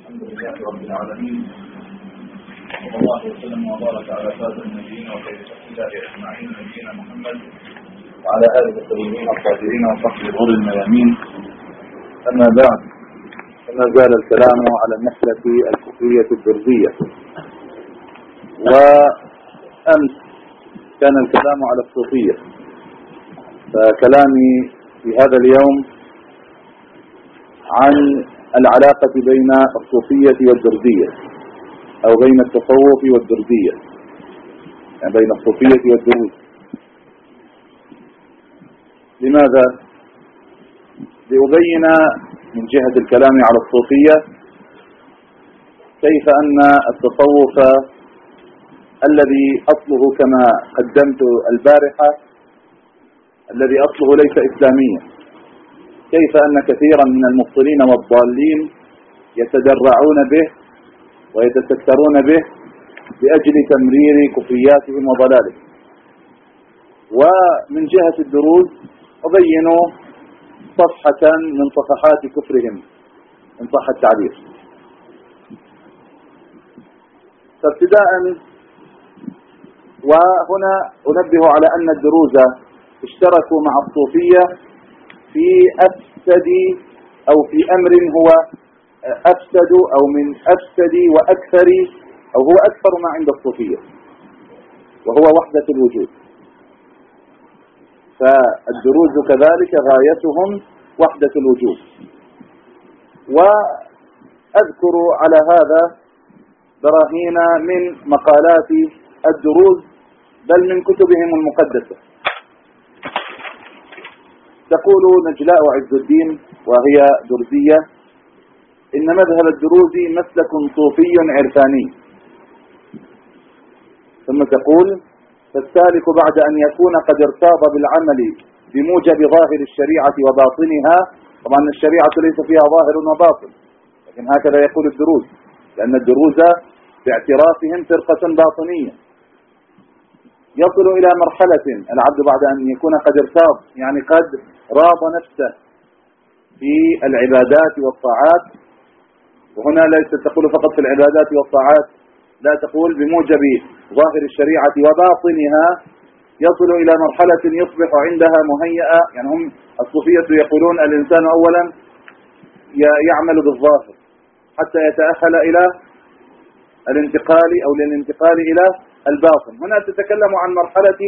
الحمد لله رب العالمين، صلى الله وسلم وبارك على خاتم النبيين وخير خلق الله اجمعين نبينا محمد وعلى اله الطيبين الطاهرين وصحبه الغر الميامين. اما بعد، فما زال الكلام على النحلة الكفرية الدرزية، وامس كان الكلام على الصوفية، فكلامي في هذا اليوم عن العلاقة بين الصوفية والدرزية، أو بين التصوف والدرزية، يعني بين الصوفية والدروز. لماذا؟ لأبين من جهة الكلام على الصوفية كيف أن التصوف الذي أصله كما قدمت البارحة، الذي أصله ليس إسلاميا، كيف أن كثيرا من المبطلين والضالين يتدرعون به ويتسترون به لأجل تمرير كفرياتهم وضلالهم. ومن جهة الدروز أبين صفحة من صفحات كفرهم إن صح التعبير. فابتداء، وهنا أنبه على أن الدروز اشتركوا مع الصوفية في أفسد أو في أمر هو أفسد أو من أفسد وأكثر، أو هو أكثر ما عند الصوفية، وهو وحدة الوجود. فالدروز كذلك غايتهم وحدة الوجود. وأذكر على هذا براهين من مقالات الدروز، بل من كتبهم المقدسة. تقول نجلاء عز الدين وهي درزية: إن مذهب الدروز مسلك صوفي عرفاني. ثم تقول: فالسالك بعد أن يكون قد ارتاض بالعمل بموجب ظاهر الشريعة وباطنها، طبعا الشريعة ليس فيها ظاهر وباطن، لكن هكذا يقول الدروز، لأن الدروز باعترافهم فرقة باطنية. يصل إلى مرحلة العبد بعد أن يكون قد ارتاض، يعني قد راض نفسه في العبادات والطاعات، وهنا ليس تقول فقط في العبادات والطاعات، لا، تقول بموجب ظاهر الشريعة وباطنها. يصل إلى مرحلة يصبح عندها مهيئة، يعني هم الصوفية يقولون الإنسان أولا يعمل بالظاهر حتى يتأهل إلى الانتقال أو للانتقال إلى الباطن. هنا تتكلم عن مرحلة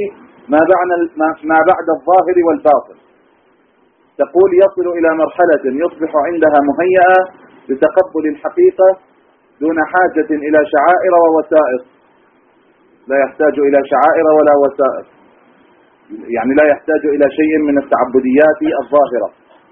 ما بعد الظاهر والباطن. تقول يصل إلى مرحلة يصبح عندها مهيئة لتقبل الحقيقة دون حاجة إلى شعائر ووسائط. لا يحتاج إلى شعائر ولا وسائط، يعني لا يحتاج إلى شيء من التعبديات الظاهرة.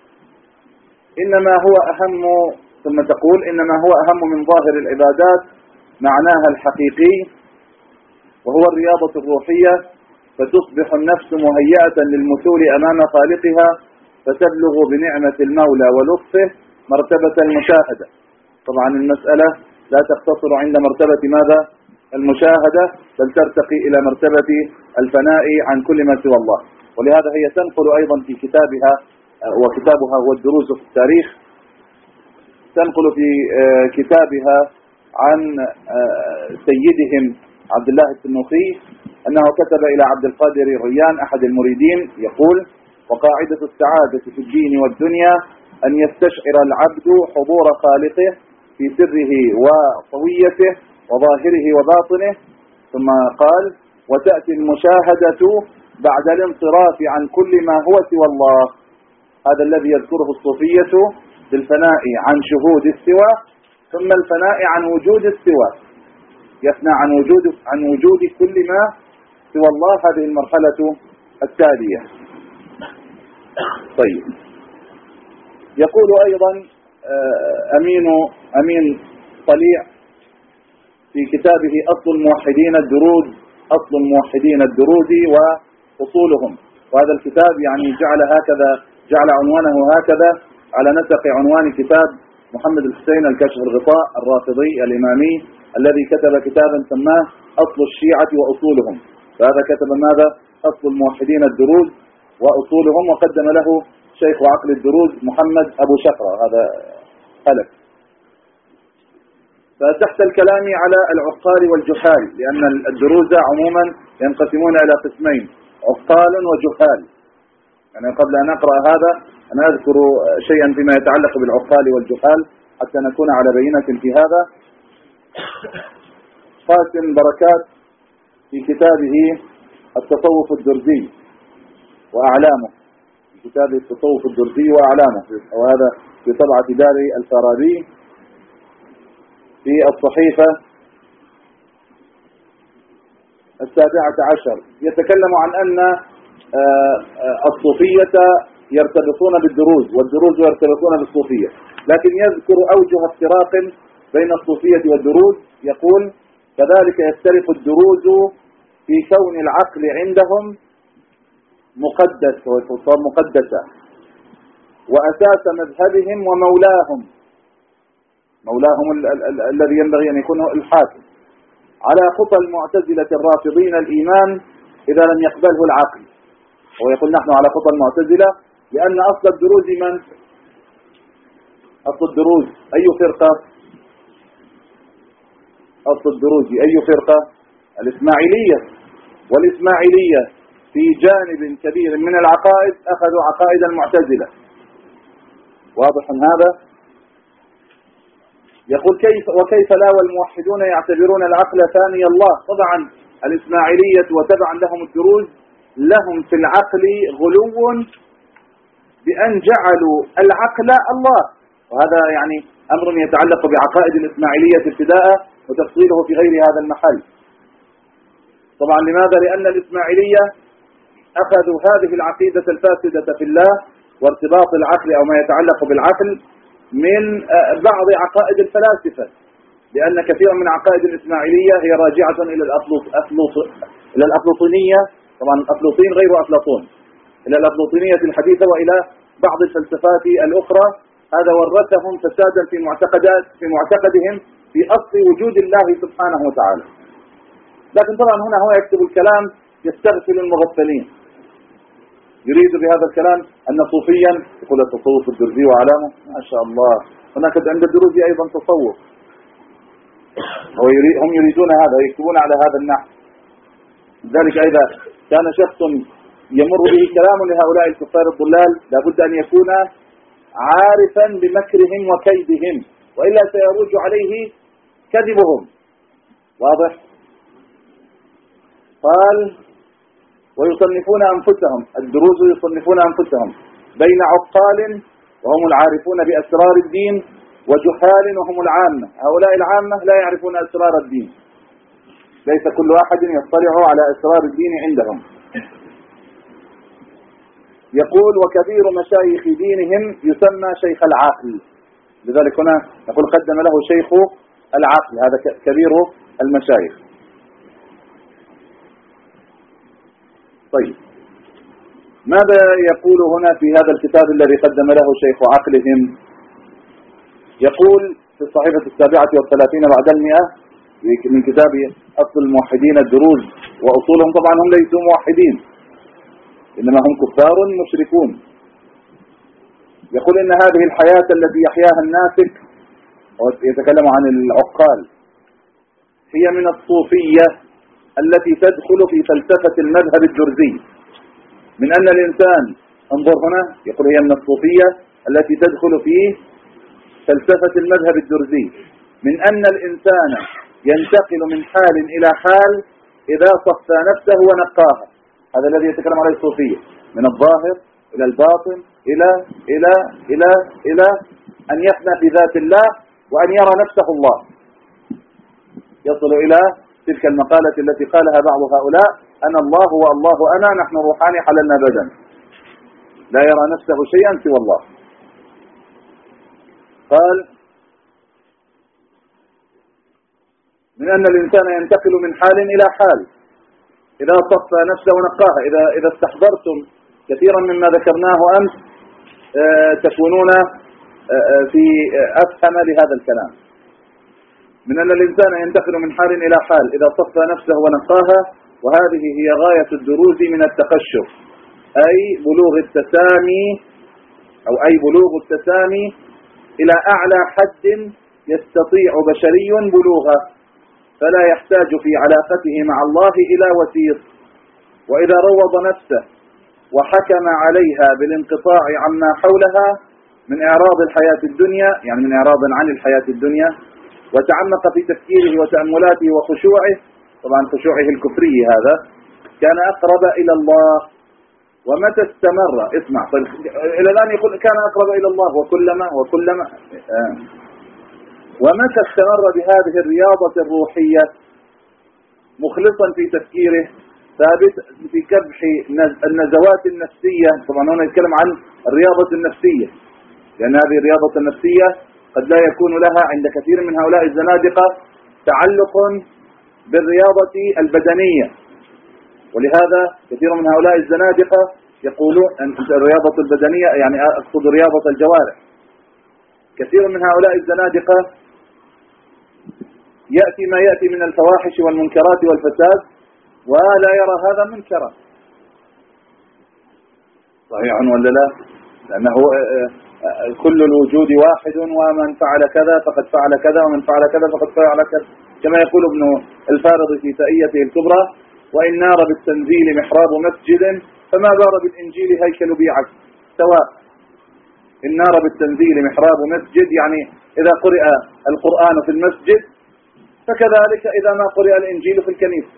إنما هو أهم، ثم تقول إنما هو أهم من ظاهر العبادات معناها الحقيقي، وهو الرياضة الروحية، فتصبح النفس مهيئة للمثول أمام خالقها، فتبلغ بنعمة المولى ولطفه مرتبة المشاهدة. طبعا المسألة لا تقتصر عند مرتبة ماذا؟ المشاهدة، بل ترتقي إلى مرتبة الفناء عن كل ما سوى الله. ولهذا هي تنقل أيضا في كتابها، وكتابها هو الدروز في التاريخ، تنقل في كتابها عن سيدهم عبد الله السنوخي أنه كتب إلى عبد القادر الريان أحد المريدين يقول: وقاعدة السعادة في الدين والدنيا أن يستشعر العبد حضور خالقه في سره وطويته وظاهره وباطنه. ثم قال: وتأتي المشاهدة بعد الانصراف عن كل ما هو سوى الله. هذا الذي يذكره الصوفية بالفناء عن شهود السوى، ثم الفناء عن وجود السوى، يفنى عن وجود كل ما سوى الله. هذه المرحلة التالية. طيب، يقول أيضا أمين طليع في كتابه أصل الموحدين الدروز، أصل الموحدين الدروز وأصولهم. وهذا الكتاب يعني جعل عنوانه هكذا على نسق عنوان كتاب محمد الحسين الكاشف الغطاء الرافضي الإمامي، الذي كتب كتابا سماه أصل الشيعة وأصولهم. فهذا كتب ماذا؟ أصل الموحدين الدروز وأصولهم، وقدم له شيخ عقل الدروز محمد أبو شفرة، هذا هلك. فتحت الكلام على العقال والجهال، لأن الدروز عموما ينقسمون إلى قسمين: عقال وجهال. يعني قبل أن أقرأ هذا أنا أذكر شيئا فيما يتعلق بالعقال والجهال حتى نكون على بينة في هذا. قاسم بركات في كتابه التصوف الدرزي وأعلامه، في كتابه التصوف الدرزي وأعلامه، وهذا في طبعة دار الفارابي، في الصحيفة 17 يتكلم عن أن الصوفية يرتبطون بالدروز والدروز يرتبطون بالصوفية، لكن يذكر أوجه افتراق بين الصوفية والدروز. يقول: كذلك يفترق الدروز في كون العقل عندهم مقدس وصار مقدسة، وأساس مذهبهم ومولاهم، مولاهم الذي ينبغي أن يكون الحاكم، على خطى المعتزلة الرافضين الإيمان إذا لم يقبله العقل. ويقول: نحن على خطى المعتزلة، لأن أصل الدروز من؟ أصل الدروز أي فرقة؟ أصل الدروز أي فرقة؟ الإسماعيلية. والإسماعيلية في جانب كبير من العقائد أخذوا عقائد المعتزلة. واضح هذا؟ يقول: وكيف لا والموحدون يعتبرون العقل ثاني الله. طبعا الإسماعيلية وتبعا لهم الدروز لهم في العقل غلو بأن جعلوا العقل الله، وهذا يعني أمر يتعلق بعقائد الإسماعيلية ابتداء وتفصيله في غير هذا المحل. طبعا لماذا؟ لأن الإسماعيلية أخذوا هذه العقيدة الفاسدة في الله وارتباط العقل أو ما يتعلق بالعقل من بعض عقائد الفلاسفة، لأن كثيرا من عقائد الإسماعيلية هي راجعة إلى الأفلاطونية. طبعا أفلاطين غير أفلاطون، إلى الأفلاطونية الحديثة وإلى بعض الفلسفات الأخرى. هذا ورثهم فسادا في معتقدهم في أصل وجود الله سبحانه وتعالى. لكن طبعا هنا هو يكتب الكلام يستغفل المغفلين، يريد بهذا الكلام أن صوفيا يقول التصوف الدرزي وعلامه. ما شاء الله، هناك عند الدروز أيضا تصوف، هم يريدون هذا، يكتبون على هذا النحو. لذلك إذا كان شخص يمر به كلام لهؤلاء الكفار الضلال لابد أن يكون عارفا بمكرهم وكيدهم، وإلا سيروج عليه كذبهم. واضح؟ قال: ويصنفون أنفسهم، الدروز يصنفون أنفسهم بين عقال وهم العارفون بأسرار الدين وجهال وهم العامة. هؤلاء العامة لا يعرفون أسرار الدين، ليس كل واحد يطلع على أسرار الدين عندهم. يقول: وكبير مشايخ دينهم يسمى شيخ العقل. لذلك هنا نقول قدم له شيخ العقل، هذا كبير المشايخ. طيب، ماذا يقول هنا في هذا الكتاب الذي قدم له شيخ عقلهم؟ يقول في الصحيفة 37 بعد 100 من كتاب أصل الموحدين الدروز وأصولهم. طبعا هم ليسوا موحدين، إنما هم كفار مشركون. يقول: إن هذه الحياة التي يحياها الناسك، ويتكلم عن العقال، هي من الصوفية التي تدخل في فلسفة المذهب الدرزي. من أن الإنسان، انظر هنا، يقول هي من الصوفية التي تدخل في فلسفة المذهب الدرزي، من أن الإنسان ينتقل من حال إلى حال إذا صفى نفسه ونقاها. هذا الذي يتكلم عليه الصوفية، من الظاهر إلى الباطن إلى إلى إلى إلى أن يفنى بذات الله وأن يرى نفسه الله، يصل إلى تلك المقالة التي قالها بعض هؤلاء: أنا الله والله أنا، نحن روحان حللنا بدن، لا يرى نفسه شيئا سوى الله. قال: من أن الإنسان ينتقل من حال إلى حال إذا صفى نفسه ونقاها. إذا استحضرتم كثيرا مما ذكرناه أمس تكونون في أفهم لهذا الكلام. من أن الإنسان ينتقل من حال إلى حال إذا صفى نفسه ونقاها، وهذه هي غاية الدروز من التقشف، أي بلوغ التسامي، أو أي بلوغ التسامي إلى أعلى حد يستطيع بشري بلوغه، فلا يحتاج في علاقته مع الله إلى وسيط. وإذا روض نفسه وحكم عليها بالانقطاع عما حولها من إعراض الحياة الدنيا، يعني من إعراض عن الحياة الدنيا، وتعمق في تفكيره وتأملاته وخشوعه، طبعا خشوعه الكفري هذا، كان أقرب إلى الله. ومتى استمر، اسمع، إلى الآن يقول كان أقرب إلى الله وكلما ومتى استمر بهذه الرياضة الروحية مخلصا في تفكيره، ثابت في كبح النزوات النفسية. طبعا هنا نتكلم عن الرياضة النفسية، لأن هذه الرياضة النفسية قد لا يكون لها عند كثير من هؤلاء الزنادقة تعلق بالرياضة البدنية. ولهذا كثير من هؤلاء الزنادقة يقولون أن الرياضة البدنية، يعني أقصد رياضة الجوارح. كثير من هؤلاء الزنادقة يأتي ما يأتي من الفواحش والمنكرات والفساد ولا يرى هذا منكرا. صحيح ولا لا؟ لأنه كل الوجود واحد، ومن فعل كذا فقد فعل كذا، ومن فعل كذا فقد فعل كذا، كما يقول ابن الفارض في تأيته الكبرى: وإن نار بالتنزيل محراب مسجد فما بار بالإنجيل هيكل بيعة سواء. إن نار بالتنزيل محراب مسجد، يعني إذا قرئ القرآن في المسجد فكذلك إذا ما قرئ الإنجيل في الكنيسة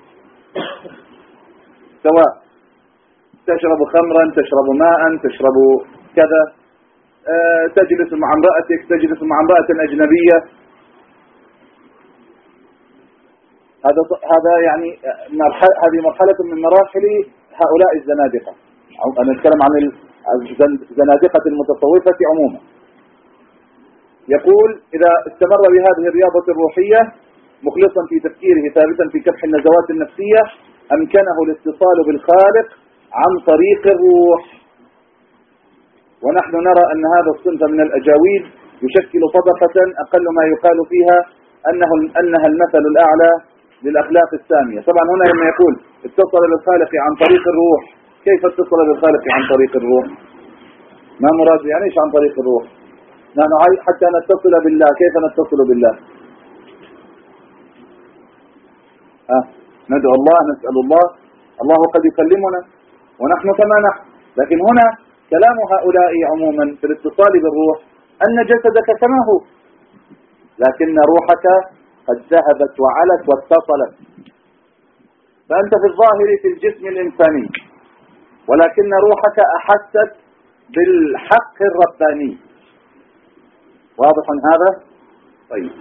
سواء. تشرب خمرا، تشرب ماء، تشرب كذا، تجلس مع امرأتك، تجلس مع امرأة أجنبية. هذا يعني هذه مرحلة من مراحل هؤلاء الزنادقة. أنا أتكلم عن الزنادقة المتصوفة عموما. يقول: إذا استمر بهذه الرياضة الروحية مخلصا في تفكيره، ثابتا في كبح النزوات النفسية، أمكنه الاتصال بالخالق عن طريق الروح. ونحن نرى أن هذا الصنف من الأجاويد يشكل طبقة أقل ما يقال فيها أنها المثل الأعلى للأخلاق السامية. طبعا هنا لما يقول اتصل بالخالق عن طريق الروح، كيف اتصل بالخالق عن طريق الروح؟ ما مراد يعني إيش عن طريق الروح؟ نحن حتى نتصل بالله، كيف نتصل بالله؟ ندعو الله، نسأل الله، الله قد يكلمنا ونحن كما نحن. لكن هنا كلام هؤلاء عموما في الاتصال بالروح أن جسدك كما هو، لكن روحك قد ذهبت وعلت واتصلت. فأنت في الظاهر في الجسم الإنساني، ولكن روحك أحست بالحق الرباني. واضح هذا؟ طيب.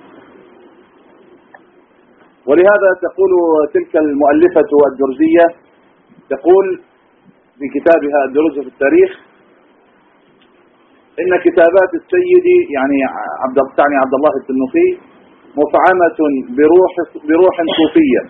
ولهذا تقول تلك المؤلفة الدرزية، تقول في كتابها الدروز في التاريخ: إن كتابات السيد، يعني عبد الله التنوخي، مفعمة بروح صوفية،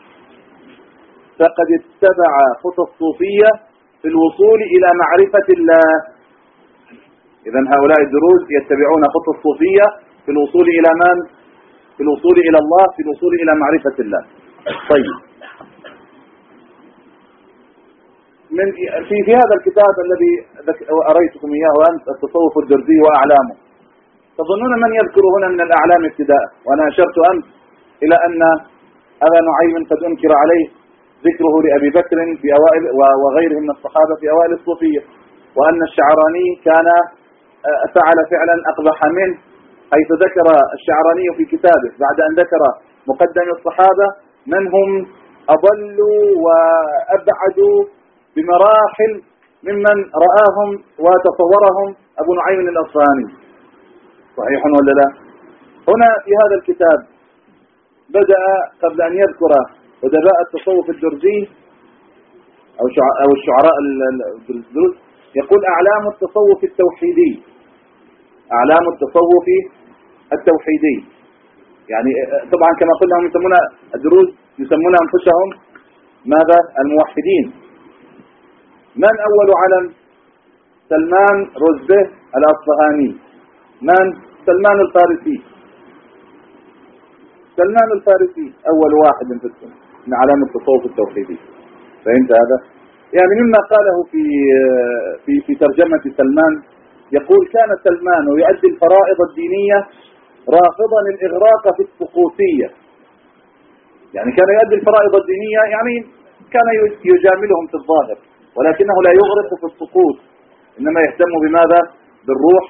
فقد اتبع خطى الصوفية في الوصول إلى معرفة الله. إذن هؤلاء الدروز يتبعون خطى الصوفية في الوصول إلى من؟ في الوصول إلى الله، في الوصول إلى معرفة الله. طيب، في هذا الكتاب الذي أريتكم إياه أنت، التصوف الدرزي وأعلامه، تظنون من يذكر هنا من الأعلام ابتداء؟ وأنا أشرت أمس إلى أن أبا نعيم قد أنكر عليه ذكره لأبي بكر في أوائل وغيره من الصحابة في أوائل الصوفية، وأن الشعراني كان فعل فعلا أقبح منه، حيث ذكر الشعراني في كتابه بعد أن ذكر مقدم الصحابة من هم أضل وأبعد بمراحل ممن رآهم وتصورهم أبو نعيم الأصفهاني. صحيح ولا لا؟ هنا في هذا الكتاب بدأ قبل أن يذكر أدباء التصوف الدرزي أو الشعراء الدرز، يقول: أعلام التصوف التوحيدي. أعلام التصوف التوحيدي، يعني طبعا كما قلنا هم يسمون الدروز يسمون أنفسهم ماذا؟ الموحدين. من أول علم؟ سلمان رزبه الأصفهاني. من؟ سلمان الفارسي. سلمان الفارسي أول واحد في السنة من علام التصوف التوحيدي. فهمت هذا؟ يعني مما قاله في ترجمة سلمان، يقول: كان سلمان يؤدي الفرائض الدينية رافضا الإغراق في الطقوسية. يعني كان يؤدي الفرائض الدينية، يعني كان يجاملهم في الظاهر، ولكنه لا يغرق في الطقوس، إنما يهتم بماذا؟ بالروح،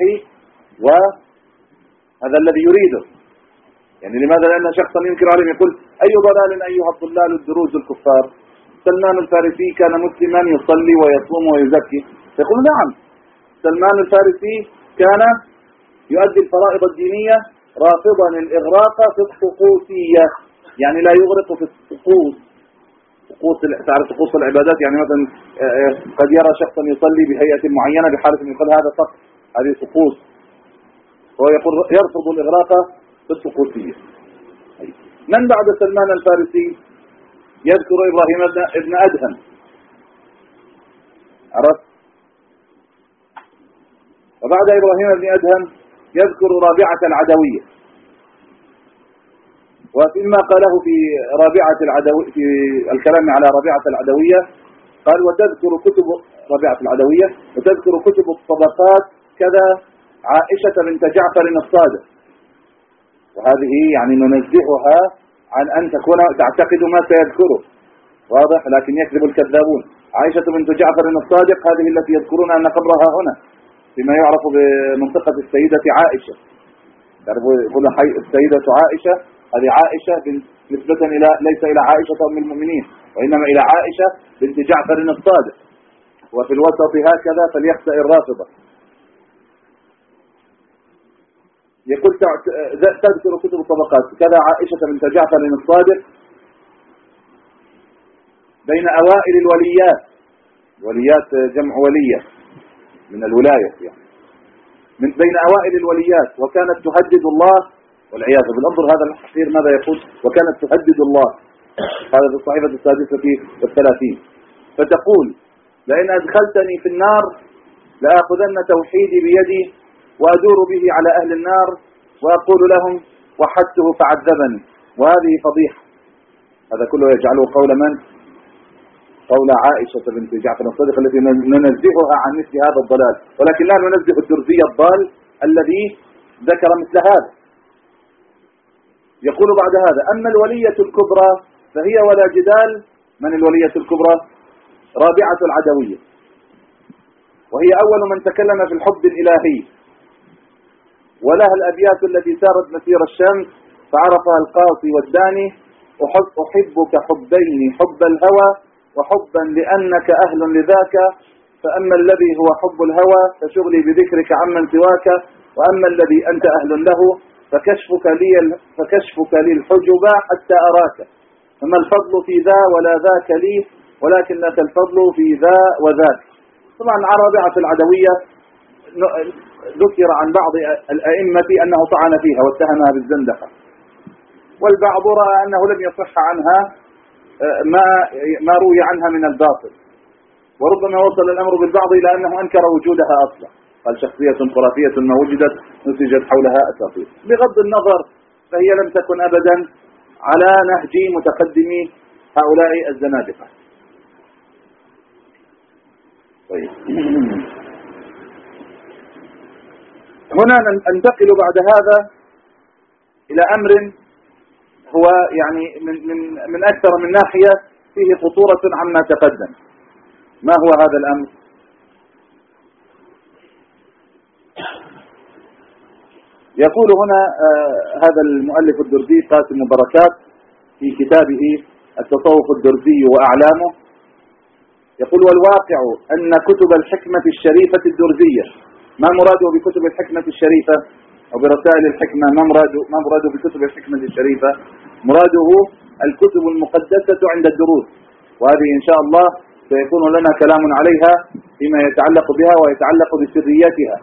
وهذا الذي يريده. يعني لماذا؟ لأن شخصا ينكر عليهم يقول: أي ضلال أيها الضلال الدروز الكفار، سلمان الفارسي كان مسلما يصلي ويصوم ويزكي. فيقول: نعم، سلمان الفارسي كان يؤدي الفرائض الدينية رافضا الإغراق في الطقوسية، يعني لا يغرق في الطقوس. تعرف طقوس العبادات، يعني مثلا قد يرى شخصا يصلي بهيئة معينة بحالة يقول هذا طقس، هذه طقوس، وهو يقول يرفض الإغراق في الطقوسية. من بعد سلمان الفارسي؟ يذكر إبراهيم ابن أدهم، عرفت؟ وبعد إبراهيم ابن أدهم يذكر رابعة العدوية. وفيما قاله في رابعة العدوية، في الكلام على رابعة العدوية، قال: وتذكر كتب رابعة العدوية وتذكر كتب الطبقات كذا عائشة بنت جعفر الصادق. وهذه يعني ننزهها عن أن تكون تعتقد ما سيذكره، واضح، لكن يكذب الكذابون. عائشة بنت جعفر الصادق هذه التي يذكرون أن قبرها هنا فيما يعرف بمنطقة السيدة عائشة. يقول السيدة عائشة، هذه عائشة نسبة إلى ليس إلى عائشة أم المؤمنين، وإنما إلى عائشة بنت جعفر الصادق. وفي الوسط هكذا فليخسأ الرافضة. يقول تذكر كتب الطبقات كذا عائشة بنت جعفر الصادق بين أوائل الوليات. وليات جمع ولية من الولاية، يعني من بين أوائل الوليات، وكانت تهدد الله والعياذ بالله. انظر هذا الحقير ماذا يقول: وكانت تهدد الله. هذا في الصحيفة 36 فتقول: لئن أدخلتني في النار لآخذن توحيدي بيدي وأدور به على أهل النار وأقول لهم وحدته فعذبني. وهذه فضيحة. هذا كله يجعله قول من؟ قول عائشة بنت جعفر الصادق التي ننزهها عن مثل هذا الضلال، ولكن لا ننزه الدرزي الضال الذي ذكر مثل هذا. يقول بعد هذا: أما الولية الكبرى فهي ولا جدال. من الولية الكبرى؟ رابعة العدوية، وهي أول من تكلم في الحب الإلهي، ولها الأبيات التي سارت مسير الشمس فعرفها القاصي والداني: أحبك حبين، حب الهوى وحبا لأنك أهل لذاك، فأما الذي هو حب الهوى فشغلي بذكرك عمن سواك، وأما الذي أنت أهل له فكشفك لي الحجب حتى أراك، فما الفضل في ذا ولا ذاك لي، ولكن لك الفضل في ذا وذاك. طبعا رابعة العدوية ذكر عن بعض الأئمة أنه طعن فيها واتهمها بالزندقة، والبعض رأى أنه لم يصح عنها ما روي عنها من الباطل، وربما وصل الأمر بالبعض إلى أنه أنكر وجودها أصلا، قال شخصية خرافية ما وجدت نسجت حولها أساطير. بغض النظر فهي لم تكن أبدا على نهج متقدمي هؤلاء الزنادقة. طيب. هنا ننتقل بعد هذا إلى أمر هو يعني من أكثر من ناحية فيه خطورة عما تقدم. ما هو هذا الأمر؟ يقول هنا هذا المؤلف الدرزي قاسم بركات في كتابه التصوف الدرزي وأعلامه، يقول: والواقع أن كتب الحكمة الشريفة الدرزية، ما مراده بكتب الحكمة الشريفة أو برسائل الحكمة؟ ما مراده بكتب الحكمة الشريفة؟ مراده الكتب المقدسة عند الدروس، وهذه إن شاء الله سيكون لنا كلام عليها فيما يتعلق بها ويتعلق بسرياتها.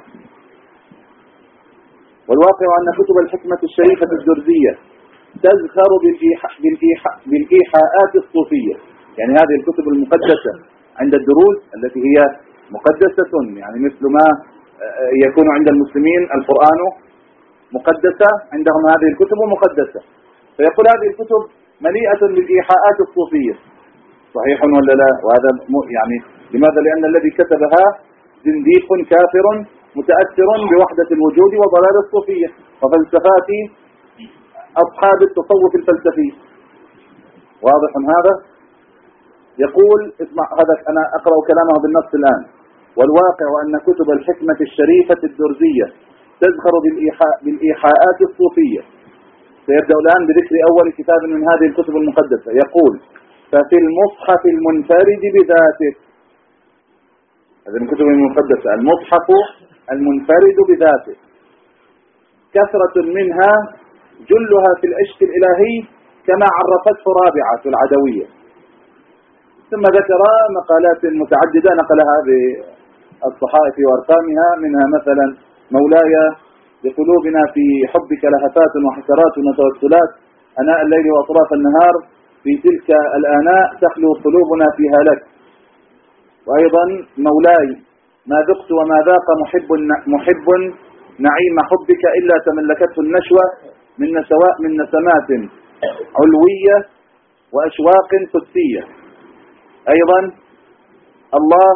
والواقع أن كتب الحكمة الشريفة الدرزية تزخر بالإيحاءات الصوفية، يعني هذه الكتب المقدسة عند الدروس التي هي مقدسة، يعني مثل ما يكون عند المسلمين القرآن مقدسة، عندهم هذه الكتب مقدسة. فيقول هذه الكتب مليئة بالإيحاءات الصوفية. صحيح ولا لا؟ وهذا يعني لماذا؟ لأن الذي كتبها زنديق كافر متأثر بوحدة الوجود وضلال الصوفية وفلسفات أصحاب التصوف الفلسفي. واضح هذا؟ يقول اسمع هذا، أنا أقرأ كلامه بالنص الآن: والواقع أن كتب الحكمة الشريفة الدرزية تزخر بالإيحاءات الصوفية. سيبدأ الآن بذكر أول كتاب من هذه الكتب المقدسة. يقول: ففي المصحف المنفرد بذاته، هذه من الكتب المقدسة، المصحف المنفرد بذاته، كثرة منها جلها في العشق الإلهي كما عرفته رابعة العدوية. ثم ذكر مقالات متعددة نقلها بالصحائف وأرقامها، منها مثلا: مولاي لقلوبنا في حبك لهفات وحسرات وتوسلات أناء الليل وأطراف النهار، في تلك الآناء تخلو قلوبنا فيها لك. وأيضا: مولاي ما ذقت وما ذاق محب نعيم حبك إلا تملكته النشوة من نسمات علوية وأشواق قدسية. أيضا: الله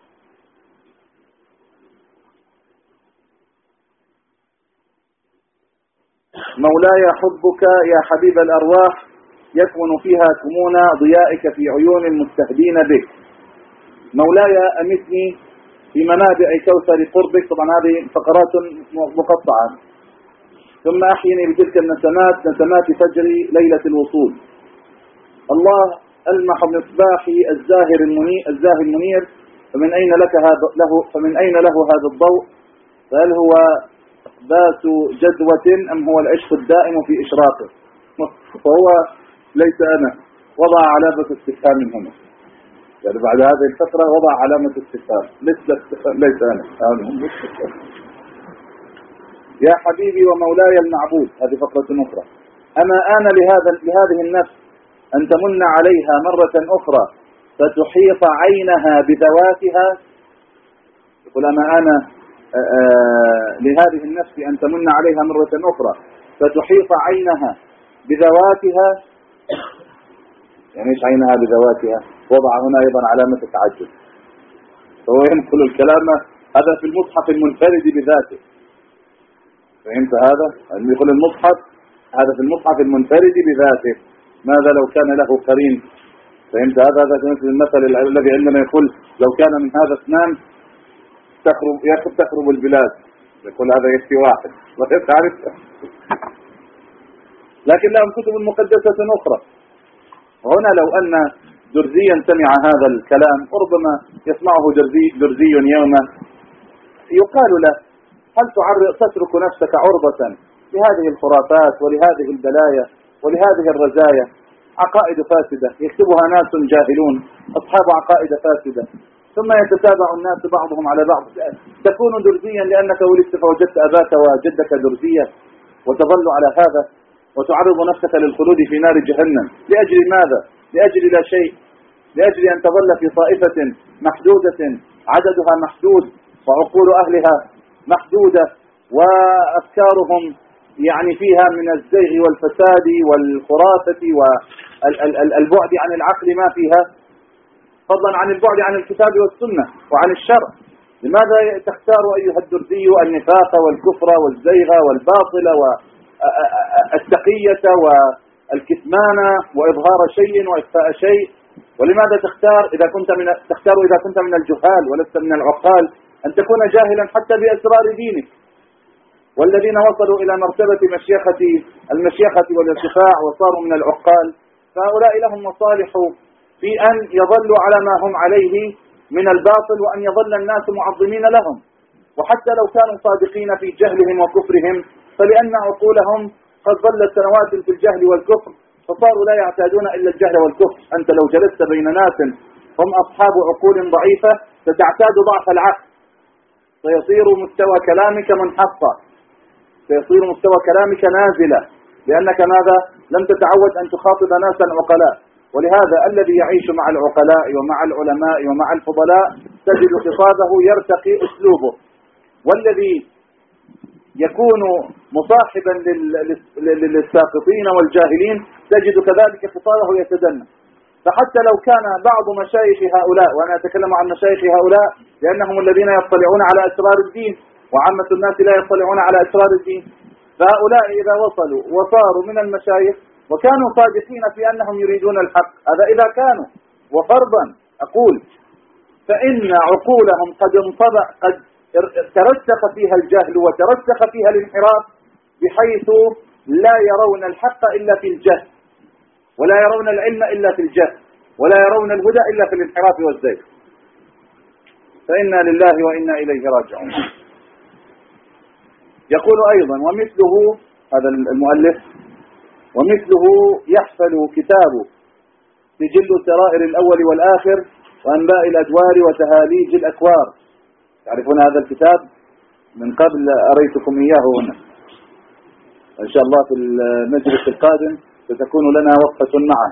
مولاي حبك يا حبيب الأرواح يكمن فيها كمون ضيائك في عيون المستهدين بك. مولاي أمتني في منابع كوثر قربك. طبعا هذه فقرات مقطعة. ثم أحيني بتلك النسمات، نسمات فجر ليلة الوصول. الله ألمح بمصباحي الزاهر المنير، فمن أين له هذا الضوء؟ فهل هو باس جدوة أم هو العشق الدائم في إشراقه؟ فهو ليس أنا. وضع علامة استفهام هنا، يعني بعد هذه الفترة وضع علامة استفهام، ليس أنا. يا حبيبي ومولاي المعبود، هذه فقرة أخرى: أما آن لهذه النفس أن تمن عليها مرة أخرى فتحيط عينها بذواتها. يقول: أما آن لهذه النفس أن تمن عليها مرة أخرى فتحيط عينها بذواتها. يعني إيش عينها بذواتها؟ وضع هنا أيضا علامة التعجب. فهو ينقل الكلام هذا في المصحف المنفرد بذاته. فهمت هذا؟ يقول المصحف هذا في المصحف المنفرد بذاته، ماذا لو كان له قرين؟ فهمت هذا؟ هذا مثل المثل الذي عندنا يقول: لو كان من هذا اثنان تخرب البلاد. يقول هذا يكفي واحد. تعرف؟ لكن لهم كتب مقدسة أخرى. وهنا لو أن درزيا سمع هذا الكلام، وربما يسمعه درزي يوما، يقال له: هل تترك نفسك عرضة لهذه الخرافات ولهذه البلايا ولهذه الرزايا؟ عقائد فاسدة يكتبها ناس جاهلون أصحاب عقائد فاسدة، ثم يتتابع الناس بعضهم على بعض. تكون درزيا لأنك ولدت فوجدت أباك وجدك درزيا، وتظل على هذا وتعرض نفسك للخلود في نار جهنم. لأجل ماذا؟ لأجل لا شيء، لأجل أن تظل في طائفة محدودة عددها محدود وعقول أهلها محدودة وأفكارهم يعني فيها من الزيغ والفساد والخرافة والبعد عن العقل ما فيها، فضلا عن البعد عن الكتاب والسنة وعن الشرع. لماذا تختار أيها الدرزي النفاق والكفر والزيغ والباطل والتقية والكتمان وإظهار شيء وإخفاء شيء؟ ولماذا تختار إذا كنت من الجهال ولست من العقال أن تكون جاهلا حتى بأسرار دينك؟ والذين وصلوا إلى مرتبة المشيخة والارتفاع وصاروا من العقال، فهؤلاء لهم مصالح في أن يظلوا على ما هم عليه من الباطل، وأن يظل الناس معظمين لهم. وحتى لو كانوا صادقين في جهلهم وكفرهم، فلأن عقولهم قد ظلت سنوات في الجهل والكفر، فصاروا لا يعتادون إلا الجهل والكفر. أنت لو جلست بين ناس هم أصحاب عقول ضعيفة ستعتاد ضعف العقل، سيصير مستوى كلامك منحطا، سيصير مستوى كلامك نازلا، لأنك ماذا؟ لم تتعود أن تخاطب ناسا عقلاء. ولهذا الذي يعيش مع العقلاء ومع العلماء ومع الفضلاء تجد خطابه يرتقي أسلوبه، والذي يكون مصاحبا للساقطين والجاهلين تجد كذلك خطابه يتدنى. فحتى لو كان بعض مشايخ هؤلاء، وأنا أتكلم عن مشايخ هؤلاء لأنهم الذين يطلعون على أسرار الدين، وعامة الناس لا يطلعون على أسرار الدين. فهؤلاء إذا وصلوا وصاروا من المشايخ وكانوا صادقين في أنهم يريدون الحق، هذا إذا كانوا، وفرضا أقول فإن عقولهم قد ترسخ فيها الجهل وترسخ فيها الانحراف، بحيث لا يرون الحق إلا في الجهل، ولا يرون العلم إلا في الجهل، ولا يرون الهدى إلا في الانحراف والزيغ. فإنا لله وإنا إليه راجعون. يقول أيضا ومثله، هذا المؤلف، ومثله يحفل كتابه سجل السرائر الأول والآخر وأنباء الأدوار وتهاليج الأكوار. تعرفون هذا الكتاب؟ من قبل أريتكم إياه هنا، إن شاء الله في المجلس القادم ستكون لنا وقفة معه.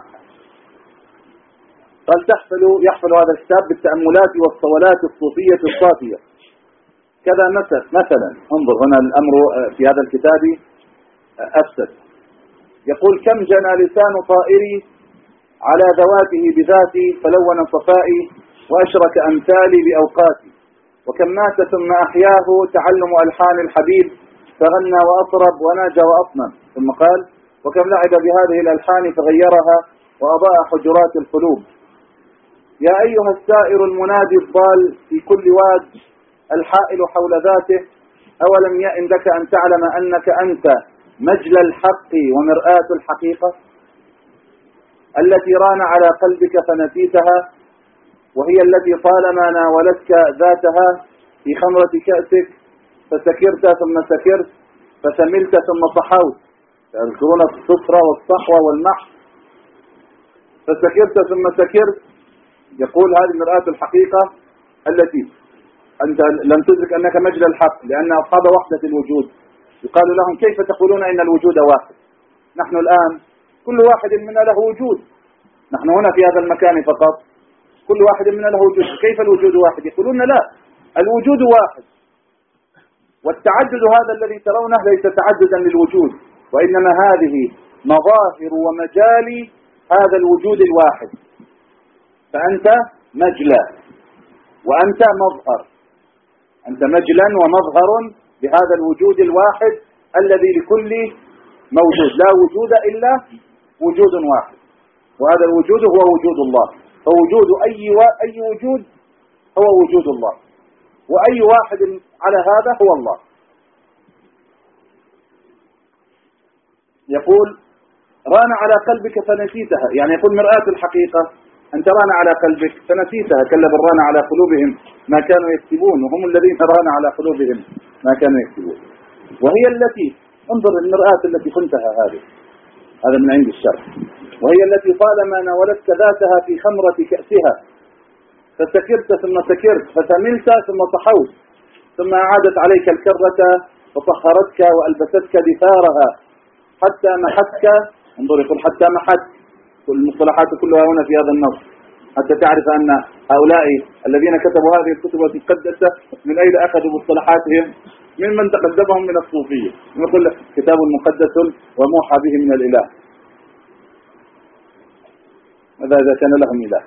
قال يحفل هذا الكتاب بالتأملات والصولات الصوفية الصافية. كذا مثلا انظر هنا الأمر في هذا الكتاب أفسد. يقول كم جنى لسان طائري على ذواته بذاتي فلون صفائي وأشرك أمثالي بأوقاتي، وكم مات ثم أحياه تعلم ألحان الحبيب فغنى وأطرب وناجى وأطنب. ثم قال وكم لعب بهذه الألحان فغيرها وأضاء حجرات القلوب. يا أيها السائر المنادي الضال في كل واد الحائل حول ذاته، أولم يئن لك أن تعلم أنك أنت مجلى الحق ومرآة الحقيقة التي ران على قلبك فنسيتها، وهي التي طالما ناولتك ذاتها في خمرة كأسك فسكرت ثم سكرت فسملت ثم صحوت. تذكرون الصفرة والصحوة والمحو. فسكرت ثم سكرت. يقول هذه مرآة الحقيقة التي أنت لم تدرك أنك مجلى الحق، لأن أصحاب وحدة الوجود يقال لهم كيف تقولون إن الوجود واحد؟ نحن الآن كل واحد منا له وجود، نحن هنا في هذا المكان فقط، كل واحد منا له وجود، كيف الوجود واحد؟ يقولون لا، الوجود واحد، والتعدد هذا الذي ترونه ليس تعددا للوجود، وإنما هذه مظاهر ومجالي هذا الوجود الواحد. فأنت مجلى وأنت مظهر، أنت مجلا ومظهر بهذا الوجود الواحد الذي لكل موجود، لا وجود إلا وجود واحد، وهذا الوجود هو وجود الله. فوجود أي وجود هو وجود الله، وأي واحد على هذا هو الله. يقول ران على قلبك فنسيتها، يعني يقول مرآة الحقيقة أنت ران على قلبك فنسيتها. كلا بل ران على قلوبهم ما كانوا يكسبون، وهم الذين ران على قلوبهم ما كانوا يكسبون. وهي التي انظر المرآة التي كنتها هذا من عند الشرع، وهي التي طالما ناولتك ذاتها في خمرة كأسها فسكرت ثم سكرت فسملت ثم صحوت، ثم أعادت عليك الكرة فطهرتك وألبستك دثارها حتى محتك. انظر يقول حتى محت، كل المصطلحات كلها هنا في هذا النص، حتى تعرف أن هؤلاء الذين كتبوا هذه الكتب المقدسة من أين أخذوا مصطلحاتهم؟ ممن تقدمهم من الصوفية. يقول كتاب مقدس وموحى به من الإله، ماذا إذا كان لهم إله؟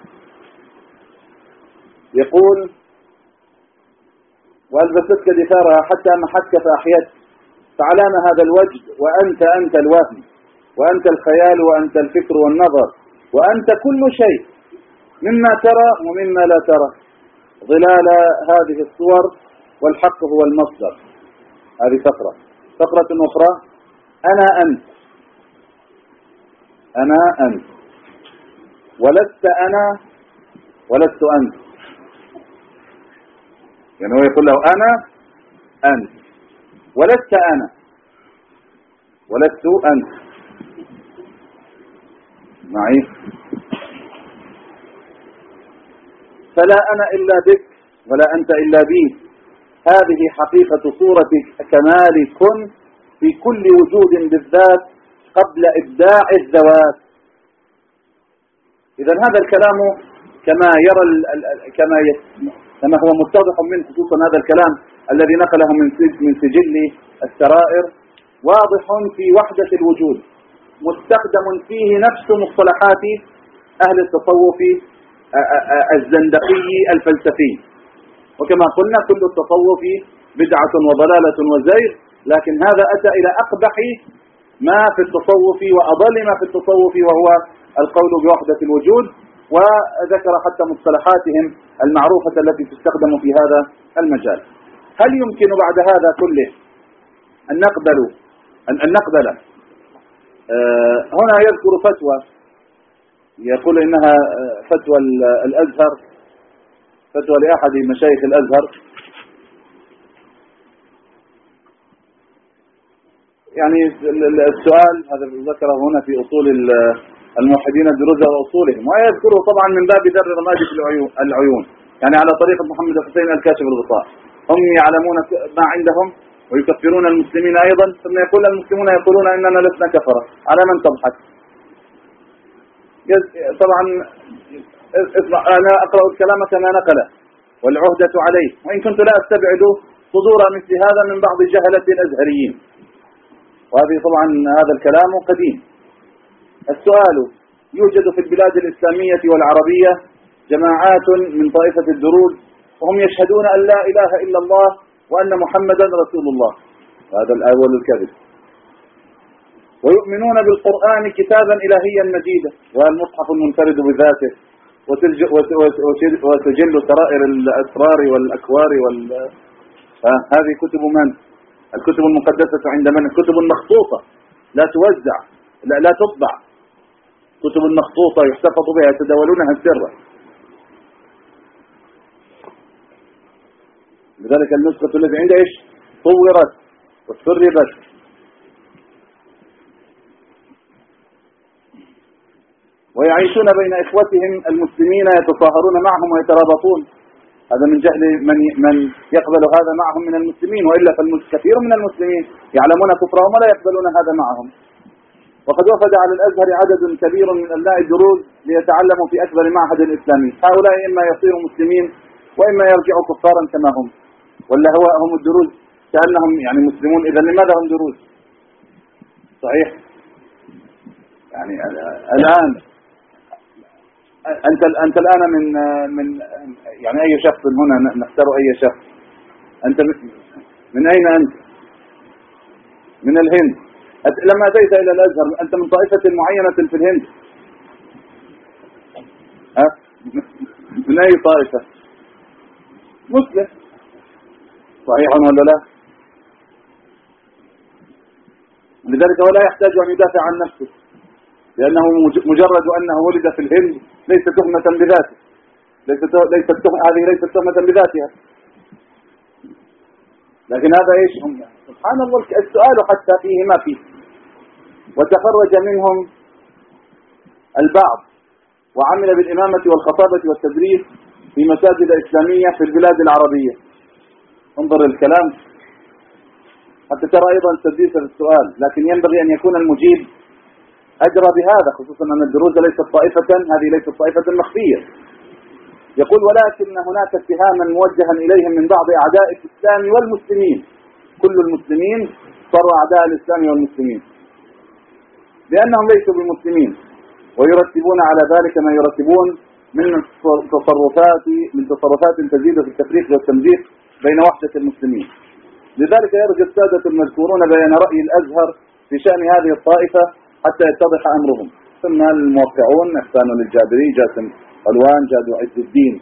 يقول وألبستك دثارها حتى محتك فأحيت، فعلام هذا الوجد وأنت الوهم، وأنت الخيال، وأنت الفكر والنظر، وأنت كل شيء مما ترى ومما لا ترى، ظلال هذه الصور والحق هو المصدر. هذه فقرة أخرى أنا أنت ولست أنا ولست أنت. يعني هو يقول له أنت ولست أنا ولست أنت معي، فلا أنا إلا بك ولا أنت إلا بي. هذه حقيقة صورة كمال كن في كل وجود بالذات قبل إبداع الذوات. إذا هذا الكلام كما هو متضح من خصوصا هذا الكلام الذي نقله من سجل السرائر واضح في وحدة الوجود، مستخدم فيه نفس مصطلحات أهل التصوف الزندقي الفلسفي. وكما قلنا كل التصوف بدعة وضلالة وزيغ، لكن هذا أتى إلى أقبح ما في التصوف وأضل ما في التصوف، وهو القول بوحدة الوجود، وذكر حتى مصطلحاتهم المعروفة التي تستخدم في هذا المجال. هل يمكن بعد هذا كله أن نقبل هنا يذكر فتوى يقول إنها فتوى الأزهر، فتوى لأحد مشايخ الأزهر، يعني السؤال هذا ذكره هنا في أصول الموحدين الدروز وأصولهم، ويذكره طبعا من باب در رمادة العيون، يعني على طريقة محمد حسين الكاشف الغطاء. هم يعلمون ما عندهم ويكفرون المسلمين أيضا، ثم يقول المسلمون يقولون إننا لسنا كفرة، على من تضحك؟ طبعا أنا أقرأ الكلام كما نقله والعهدة عليه، وإن كنت لا أستبعد صدور مثل هذا من بعض جهلة الأزهريين، وهذه طبعا هذا الكلام قديم. السؤال: يوجد في البلاد الإسلامية والعربية جماعات من طائفة الدروز وهم يشهدون أن لا إله إلا الله وأن محمدا رسول الله، هذا الأول الكذب، ويؤمنون بالقرآن كتابا إلهيا مجيدا والمصحف المنفرد بذاته وتجل سرائر الأسرار والأكوار هذه كتب من؟ الكتب المقدسة عند من؟ الكتب المخطوطة لا توزع، لا تطبع، كتب مخطوطة يحتفظ بها يتداولونها سرا. لذلك النسخة التي عندها ايش؟ صورت وسربت. ويعيشون بين إخوتهم المسلمين يتصاهرون معهم ويترابطون، هذا من جهل من يقبل هذا معهم من المسلمين، وإلا فالكثير من المسلمين يعلمون كفرهم ولا يقبلون هذا معهم. وقد وفد على الأزهر عدد كبير من أبناء الدروز ليتعلموا في أكبر معهد إسلامي، هؤلاء إما يصيروا مسلمين وإما يرجعوا كفارا كما هم، ولا هم الدروز كأنهم يعني مسلمون، إذا لماذا هم دروز؟ صحيح؟ يعني الآن أنت الآن من يعني أي شخص هنا نختار أي شخص، أنت من أين أنت؟ من الهند. لما أتيت إلى الأزهر أنت من طائفة معينة في الهند؟ من أي طائفة؟ مسلم، صحيح ولا لا؟ لذلك ولا يحتاج أن يدافع عن نفسه، لأنه مجرد أنه ولد في الهند ليس تهمة بذاته، هذه ليست تهمة بذاتها. لكن هذا ايش هم؟ سبحان الله، السؤال حتى فيه ما فيه. وتخرج منهم البعض وعمل بالإمامة والخطابة والتدريس في مساجد إسلامية في البلاد العربية. انظر الكلام حتى ترى أيضا تدريس السؤال، لكن ينبغي أن يكون المجيب أجرى بهذا، خصوصا أن الدروز ليست طائفة، هذه ليست طائفة مخفية. يقول: ولكن هناك اتهاما موجها إليهم من بعض أعداء الإسلام والمسلمين، كل المسلمين صاروا أعداء الإسلام والمسلمين لأنهم ليسوا بمسلمين، ويرتبون على ذلك ما يرتبون من تصرفات تزيد في التفريق والتمزيق بين وحدة المسلمين. لذلك يرجو السادة المذكورون بيان رأي الأزهر في شأن هذه الطائفة حتى يتضح أمرهم. ثم الموقعون: إحسان للجابري، جاسم علوان، جاد عز الدين.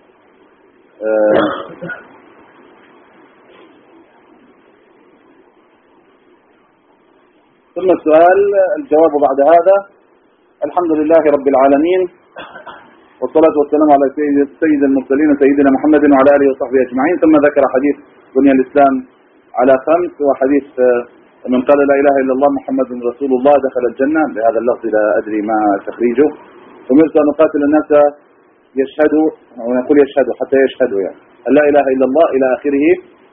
ثم السؤال الجواب بعد هذا: الحمد لله رب العالمين، والصلاة والسلام على سيد المرسلين سيدنا محمد وعلى آله وصحبه أجمعين. ثم ذكر حديث بني الإسلام على 5، وحديث من قال لا إله إلا الله محمد رسول الله دخل الجنة، بهذا اللفظ لا أدري ما تخريجه. أمرت أن نقاتل الناس يشهدوا، ونقول يشهدوا حتى يشهدوا يعني لا إله إلا الله إلى آخره،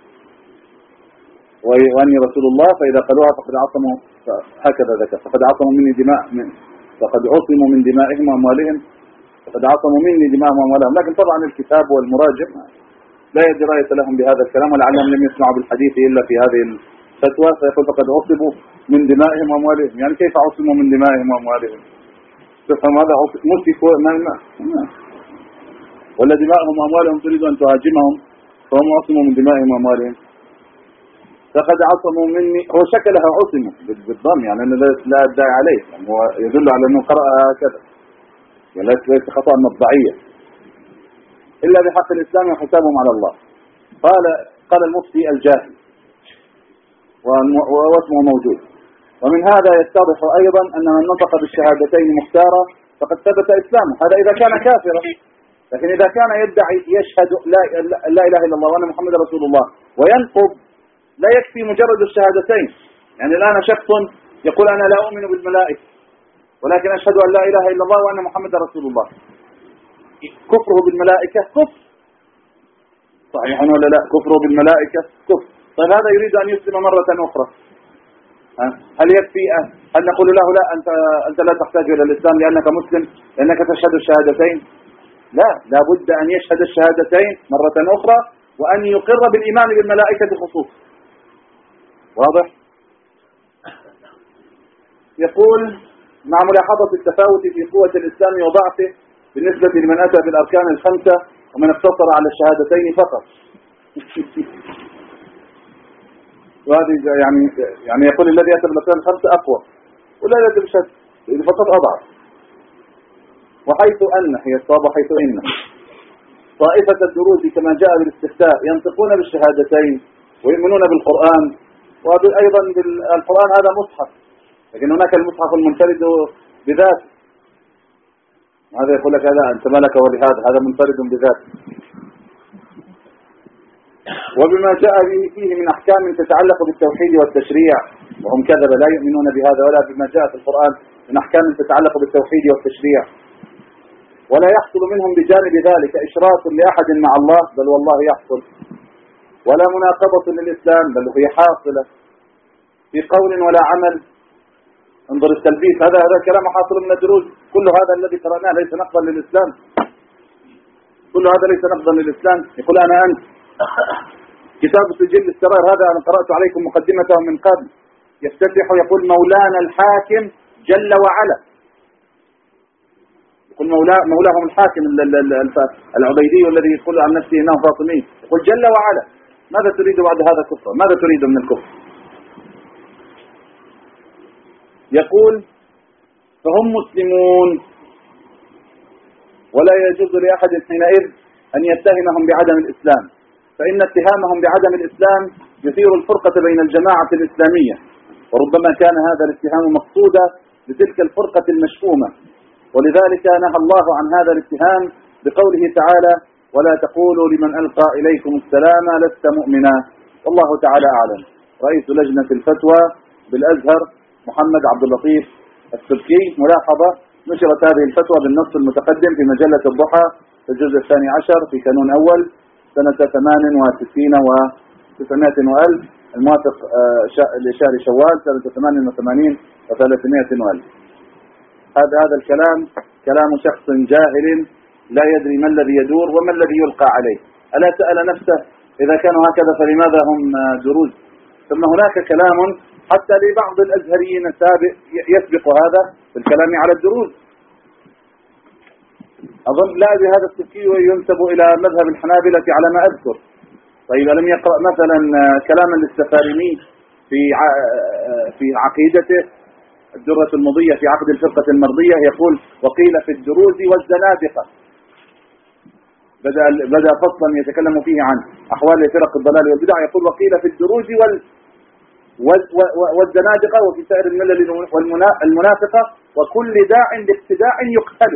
وأني رسول الله، فإذا قالوها فقد عصموا، هكذا ذكر، فقد عصموا مني فقد عصموا من دمائهم وأموالهم، فقد عصموا مني دمائهم وأموالهم. لكن طبعا الكتاب والمراجم لا دراية لهم بهذا الكلام، ولعلهم لم يسمعوا بالحديث إلا في هذه الفتوى، فيقول فقد عصموا من دمائهم وأموالهم. يعني كيف عصموا من دمائهم وأموالهم؟ تفهم هذا؟ مسكوا ولا دمائهم وأموالهم تريد أن تهاجمهم، فهم عصموا من دمائهم وأموالهم. فقد عصموا مني. هو شكلها عصموا بالضم، يعني أنا لا أدعي عليه، يعني هو يدل على أنه قرأها هكذا، يعني ليس خطأ مطبعية، إلا بحق الإسلام وحسابهم على الله. قال المفتي الجاهل واسمه موجود. ومن هذا يتضح أيضا أن من نطق بالشهادتين مختارا فقد ثبت إسلامه، هذا إذا كان كافرا. لكن إذا كان يدعي يشهد لا إله إلا الله وأن محمد رسول الله وينقض، لا يكفي مجرد الشهادتين. يعني الآن شخص يقول أنا لا أؤمن بالملائكة ولكن أشهد أن لا إله إلا الله وأن محمد رسول الله، كفره بالملائكة كفر، صحيح ولا لا؟ كفره بالملائكة كفر. طيب هذا يريد أن يسلم مرة أخرى، هل يكفي؟ هل نقول له لا أنت لا تحتاج إلى الإسلام لأنك مسلم، لأنك تشهد الشهادتين؟ لا بد أن يشهد الشهادتين مرة أخرى وأن يقر بالإيمان بالملائكة خصوصا. واضح؟ يقول مع ملاحظة التفاوت في قوة الإسلام وضعفه بالنسبة لمن أتى بالأركان الخمسة ومن اقتصر على الشهادتين فقط. وهذه يعني يقول الذي أتى بالأركان الخمسة أقوى والذي أتى بالشهادتين فقط أضعف. وحيث أن هي الصواب، وحيث إن طائفة الدروز كما جاء بالاستفتاء ينطقون بالشهادتين ويؤمنون بالقرآن، وأيضا بالقرآن هذا مصحف، لكن هناك المصحف المنفرد بذاته، هذا يقول لك هذا أنت ملك هذا منفرد بذاته. وبما جاء فيه من أحكام تتعلق بالتوحيد والتشريع، وهم كذب لا يؤمنون بهذا ولا بما جاء في القرآن من أحكام تتعلق بالتوحيد والتشريع، ولا يحصل منهم بجانب ذلك إشراك لأحد مع الله، بل والله يحصل، ولا مناقضة للإسلام بل هي حاصلة في قول ولا عمل. انظر التلبيس، هذا كلام حاصل من الدروز، كل هذا الذي قرأناه ليس نقضا للإسلام، كل هذا ليس نقضا للإسلام. يقول أنت كتاب سجل السرائر هذا أنا قرأت عليكم مقدمته من قبل، يفتتح يقول مولانا الحاكم جل وعلا، يقول مولاهم الحاكم العبيدي الذي يقول عن نفسه انه فاطمي، يقول جل وعلا. ماذا تريد بعد هذا كفر؟ ماذا تريد من الكفر؟ يقول فهم مسلمون ولا يجوز لأحد حينئذ أن يتهمهم بعدم الإسلام، فإن اتهامهم بعدم الإسلام يثير الفرقة بين الجماعة الإسلامية، وربما كان هذا الاتهام مقصودا لتلك الفرقة المشؤومة، ولذلك نهى الله عن هذا الاتهام بقوله تعالى ولا تقولوا لمن ألقى إليكم السلام لست مؤمنا، والله تعالى أعلم. رئيس لجنة الفتوى بالأزهر محمد عبد اللطيف السبكي. ملاحظة: نشرت هذه الفتوى بالنص المتقدم في مجلة الضحى في الجزء 12 في كانون أول سنة 68 و900 وألف، الموافق لشهر شوال سنة 88 و300 وألف. هذا الكلام كلام شخص جاهل لا يدري ما الذي يدور وما الذي يلقى عليه. ألا سأل نفسه إذا كانوا هكذا فلماذا هم دروز؟ ثم هناك كلام حتى لبعض الأزهريين يسبق هذا في الكلام على الدروز. أظن لا بهذا السكي ينسب إلى مذهب الحنابلة على ما أذكر. طيب ألم يقرأ مثلا كلاما للسفاريني في عقيدته الدرة المضية في عقد الفرقة المرضية، يقول وقيل في الدروز والزنادقة، بدأ فصلا يتكلم فيه عن أحوال فرق الضلال والبدع، يقول وقيل في الدروز والزنادقة وفي سائر الملل والمنافقة وكل داع لاقتداع يقتل.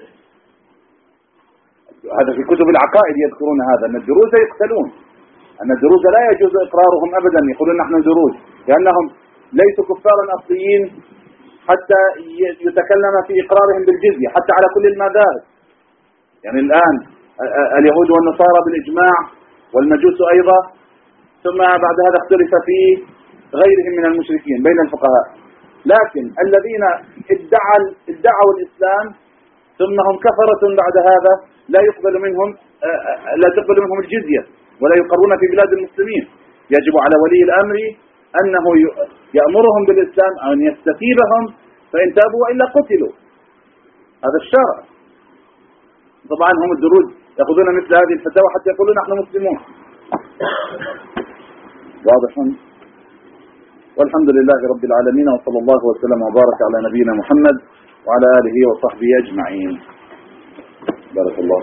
هذا في كتب العقائد يذكرون هذا، أن الدروز يقتلون، أن الدروز لا يجوز إقرارهم أبدا، يقولون نحن دروز لأنهم ليسوا كفارا أصليين حتى يتكلم في إقرارهم بالجزية حتى على كل المذاهب. يعني الآن اليهود والنصارى بالإجماع والمجوس أيضا، ثم بعد هذا اختلف في غيرهم من المشركين بين الفقهاء، لكن الذين ادعوا الإسلام ثم هم كفرة بعد هذا لا تقبل منهم الجزية ولا يقرون في بلاد المسلمين. يجب على ولي الأمر أنه يأمرهم بالإسلام أو أن يستتيبهم، فإن تابوا وإلا قتلوا. هذا الشرع. طبعا هم الدروز يأخذون مثل هذه الفتاوى حتى يقولون نحن مسلمون. واضح؟ والحمد لله رب العالمين، وصلى الله وسلم وبارك على نبينا محمد وعلى آله وصحبه أجمعين. بارك الله.